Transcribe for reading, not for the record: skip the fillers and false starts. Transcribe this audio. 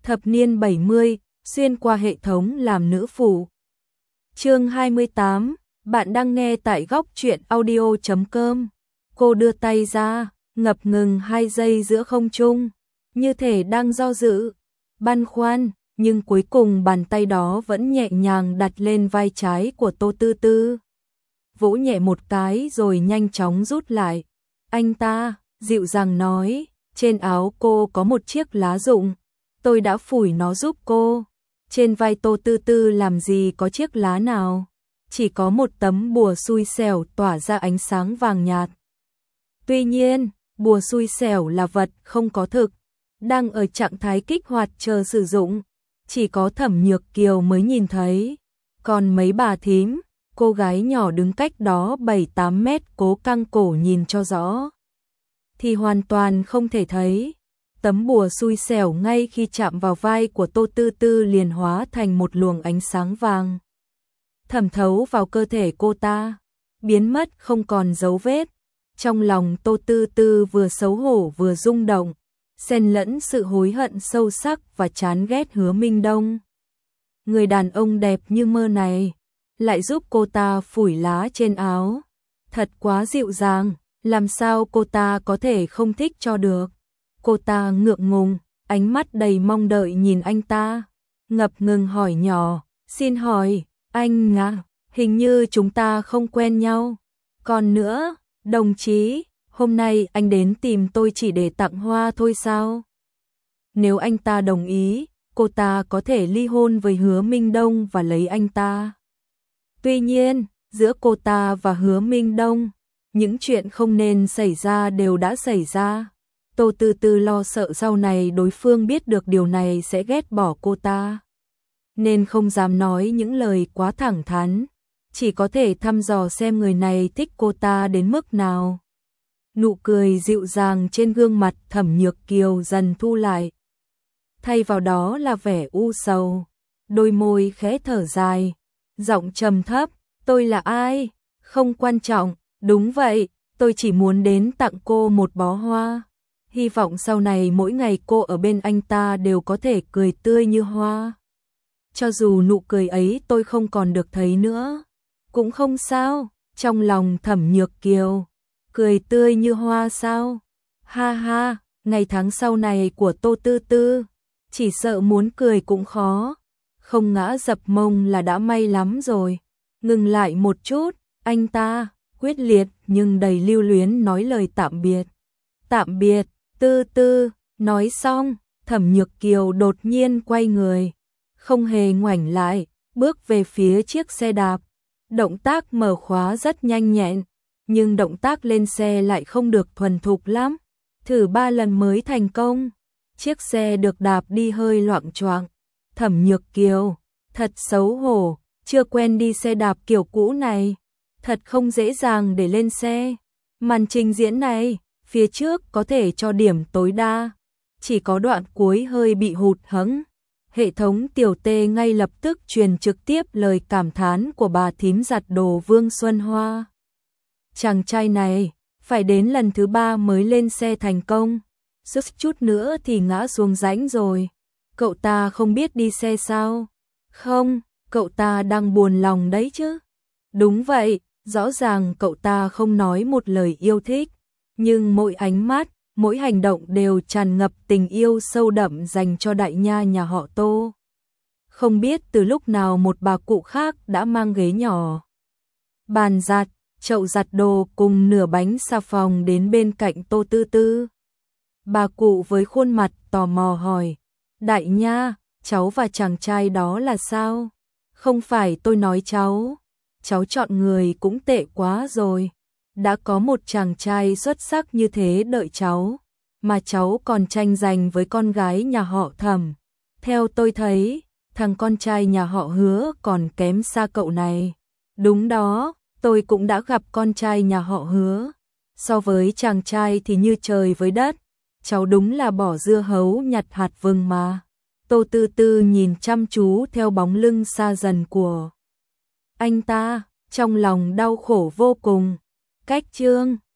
Thập niên 70, xuyên qua hệ thống làm nữ phụ. Chương 28, bạn đang nghe tại góc truyện audio.com. Cô đưa tay ra, ngập ngừng 2 giây giữa không trung, như thể đang do dự, băn khoăn, nhưng cuối cùng bàn tay đó vẫn nhẹ nhàng đặt lên vai trái của Tô Tư Tư. Vỗ nhẹ một cái rồi nhanh chóng rút lại. Anh ta dịu dàng nói, trên áo cô có một chiếc lá rụng, tôi đã phủi nó giúp cô. Trên vai Tô Tư Tư làm gì có chiếc lá nào, chỉ có một tấm bùa xui xẻo tỏa ra ánh sáng vàng nhạt. Tuy nhiên, bùa xui xẻo là vật không có thực, đang ở trạng thái kích hoạt chờ sử dụng, chỉ có Thẩm Nhược Kiều mới nhìn thấy. Còn mấy bà thím, cô gái nhỏ đứng cách đó 7-8 mét cố căng cổ nhìn cho rõ, thì hoàn toàn không thể thấy. Tấm bùa xui xẻo ngay khi chạm vào vai của Tô Tư Tư liền hóa thành một luồng ánh sáng vàng, thẩm thấu vào cơ thể cô ta, biến mất không còn dấu vết. Trong lòng Tô Tư Tư vừa xấu hổ vừa rung động, xen lẫn sự hối hận sâu sắc và chán ghét Hứa Minh Đông. Người đàn ông đẹp như mơ này lại giúp cô ta phủi lá trên áo, thật quá dịu dàng, làm sao cô ta có thể không thích cho được. Cô ta ngượng ngùng, ánh mắt đầy mong đợi nhìn anh ta, ngập ngừng hỏi nhỏ, xin hỏi, anh à, hình như chúng ta không quen nhau. Còn nữa, đồng chí, hôm nay anh đến tìm tôi chỉ để tặng hoa thôi sao? Nếu anh ta đồng ý, cô ta có thể ly hôn với Hứa Minh Đông và lấy anh ta. Tuy nhiên, giữa cô ta và Hứa Minh Đông, những chuyện không nên xảy ra đều đã xảy ra. Tô Tư Tư lo sợ sau này đối phương biết được điều này sẽ ghét bỏ cô ta, nên không dám nói những lời quá thẳng thắn, chỉ có thể thăm dò xem người này thích cô ta đến mức nào. Nụ cười dịu dàng trên gương mặt Thẩm Nhược Kiều dần thu lại, thay vào đó là vẻ u sầu, đôi môi khẽ thở dài, giọng trầm thấp, tôi là ai? Không quan trọng, đúng vậy, tôi chỉ muốn đến tặng cô một bó hoa. Hy vọng sau này mỗi ngày cô ở bên anh ta đều có thể cười tươi như hoa. Cho dù nụ cười ấy tôi không còn được thấy nữa, cũng không sao. Trong lòng Thẩm Nhược Kiều, cười tươi như hoa sao? Ha ha, ngày tháng sau này của Tô Tư Tư, chỉ sợ muốn cười cũng khó, không ngã dập mông là đã may lắm rồi. Ngừng lại một chút, anh ta quyết liệt nhưng đầy lưu luyến nói lời tạm biệt. Tạm biệt, Tư Tư. Nói xong, Thẩm Nhược Kiều đột nhiên quay người, không hề ngoảnh lại, bước về phía chiếc xe đạp. Động tác mở khóa rất nhanh nhẹn, nhưng động tác lên xe lại không được thuần thục lắm. Thử 3 lần mới thành công. Chiếc xe được đạp đi hơi loạng choạng. Thẩm Nhược Kiều, thật xấu hổ, chưa quen đi xe đạp kiểu cũ này, thật không dễ dàng để lên xe. Màn trình diễn này, phía trước có thể cho điểm tối đa, chỉ có đoạn cuối hơi bị hụt hẫng. Hệ thống tiểu tê ngay lập tức truyền trực tiếp lời cảm thán của bà thím giặt đồ Vương Xuân Hoa. Chàng trai này, phải đến lần thứ 3 mới lên xe thành công, suýt chút nữa thì ngã xuống rãnh rồi. Cậu ta không biết đi xe sao? Không, cậu ta đang buồn lòng đấy chứ. Đúng vậy, rõ ràng cậu ta không nói một lời yêu thích, nhưng mỗi ánh mắt, mỗi hành động đều tràn ngập tình yêu sâu đậm dành cho đại nha nhà họ Tô. Không biết từ lúc nào một bà cụ khác đã mang ghế nhỏ, bàn giặt, chậu giặt đồ cùng nửa bánh xà phòng đến bên cạnh Tô Tư Tư. Bà cụ với khuôn mặt tò mò hỏi, đại nha, cháu và chàng trai đó là sao? Không phải tôi nói cháu chọn người cũng tệ quá rồi. Đã có một chàng trai xuất sắc như thế đợi cháu, mà cháu còn tranh giành với con gái nhà họ Thẩm. Theo tôi thấy, thằng con trai nhà họ Hứa còn kém xa cậu này. Đúng đó, tôi cũng đã gặp con trai nhà họ Hứa. So với chàng trai thì như trời với đất, cháu đúng là bỏ dưa hấu nhặt hạt vừng mà. Tô Tư Tư nhìn chăm chú theo bóng lưng xa dần của anh ta, trong lòng đau khổ vô cùng. Cách chương